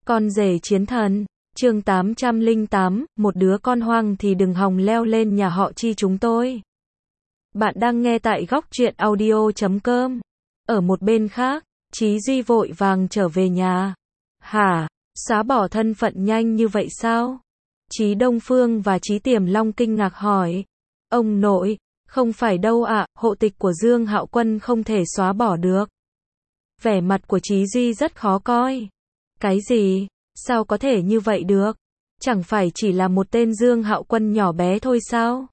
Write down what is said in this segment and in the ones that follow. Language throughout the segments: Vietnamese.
Con rể chiến thần, chương 808, một đứa con hoang thì đừng hòng leo lên nhà họ Chi chúng tôi. Bạn đang nghe tại góc truyện audio.com. Ở một bên khác, Chí Duy vội vàng trở về nhà. Hả? Xóa bỏ thân phận nhanh như vậy sao? Chí Đông Phương và Chí Tiềm Long kinh ngạc hỏi. Ông nội, không phải đâu ạ, hộ tịch của Dương Hạo Quân không thể xóa bỏ được. Vẻ mặt của Chí Duy rất khó coi. Cái gì? Sao có thể như vậy được? Chẳng phải chỉ là một tên Dương Hạo Quân nhỏ bé thôi sao?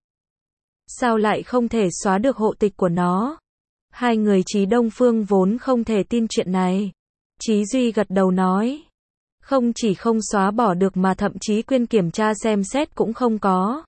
Sao lại không thể xóa được hộ tịch của nó? Hai người Chí Đông Phương vốn không thể tin chuyện này. Chí Duy gật đầu nói. Không chỉ không xóa bỏ được mà thậm chí quyên kiểm tra xem xét cũng không có.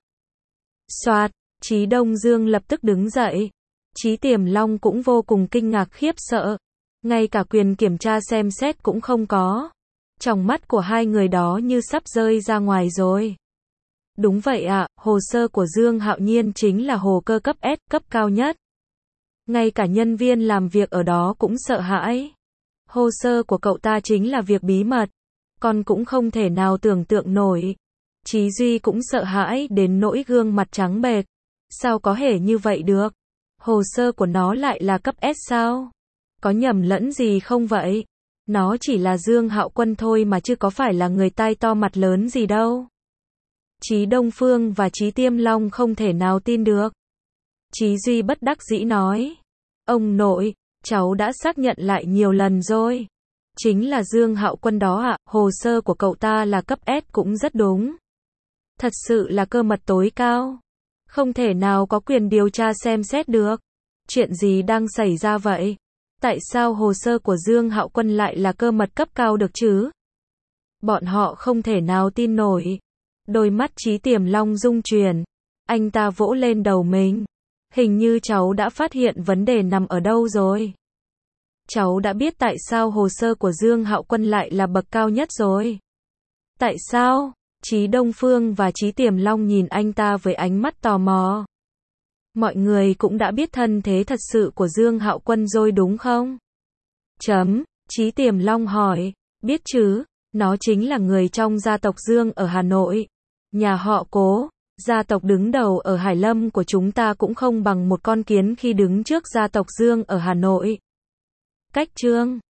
Soạt, Chí Đông Dương lập tức đứng dậy. Chí Tiềm Long cũng vô cùng kinh ngạc khiếp sợ. Ngay cả quyền kiểm tra xem xét cũng không có. Trong mắt của hai người đó như sắp rơi ra ngoài rồi. Đúng vậy ạ, hồ sơ của Dương Hạo Nhiên chính là hồ cơ cấp S, cấp cao nhất. Ngay cả nhân viên làm việc ở đó cũng sợ hãi. Hồ sơ của cậu ta chính là việc bí mật. Con cũng không thể nào tưởng tượng nổi. Chí Duy cũng sợ hãi đến nỗi gương mặt trắng bệch. Sao có thể như vậy được? Hồ sơ của nó lại là cấp S sao? Có nhầm lẫn gì không vậy? Nó chỉ là Dương Hạo Quân thôi mà chứ có phải là người tai to mặt lớn gì đâu. Chí Đông Phương và Chí Tiêm Long không thể nào tin được. Chí Duy bất đắc dĩ nói. Ông nội, cháu đã xác nhận lại nhiều lần rồi. Chính là Dương Hạo Quân đó ạ, hồ sơ của cậu ta là cấp S cũng rất đúng. Thật sự là cơ mật tối cao. Không thể nào có quyền điều tra xem xét được. Chuyện gì đang xảy ra vậy? Tại sao hồ sơ của Dương Hạo Quân lại là cơ mật cấp cao được chứ? Bọn họ không thể nào tin nổi. Đôi mắt Chí Tiềm Long rung chuyển. Anh ta vỗ lên đầu mình. Hình như cháu đã phát hiện vấn đề nằm ở đâu rồi. Cháu đã biết tại sao hồ sơ của Dương Hạo Quân lại là bậc cao nhất rồi. Tại sao? Chí Đông Phương và Chí Tiềm Long nhìn anh ta với ánh mắt tò mò. Mọi người cũng đã biết thân thế thật sự của Dương Hạo Quân rồi đúng không? Chí Tiềm Long hỏi. Biết chứ, nó chính là người trong gia tộc Dương ở Hà Nội. Nhà họ Cố, gia tộc đứng đầu ở Hải Lâm của chúng ta cũng không bằng một con kiến khi đứng trước gia tộc Dương ở Hà Nội. Cách chương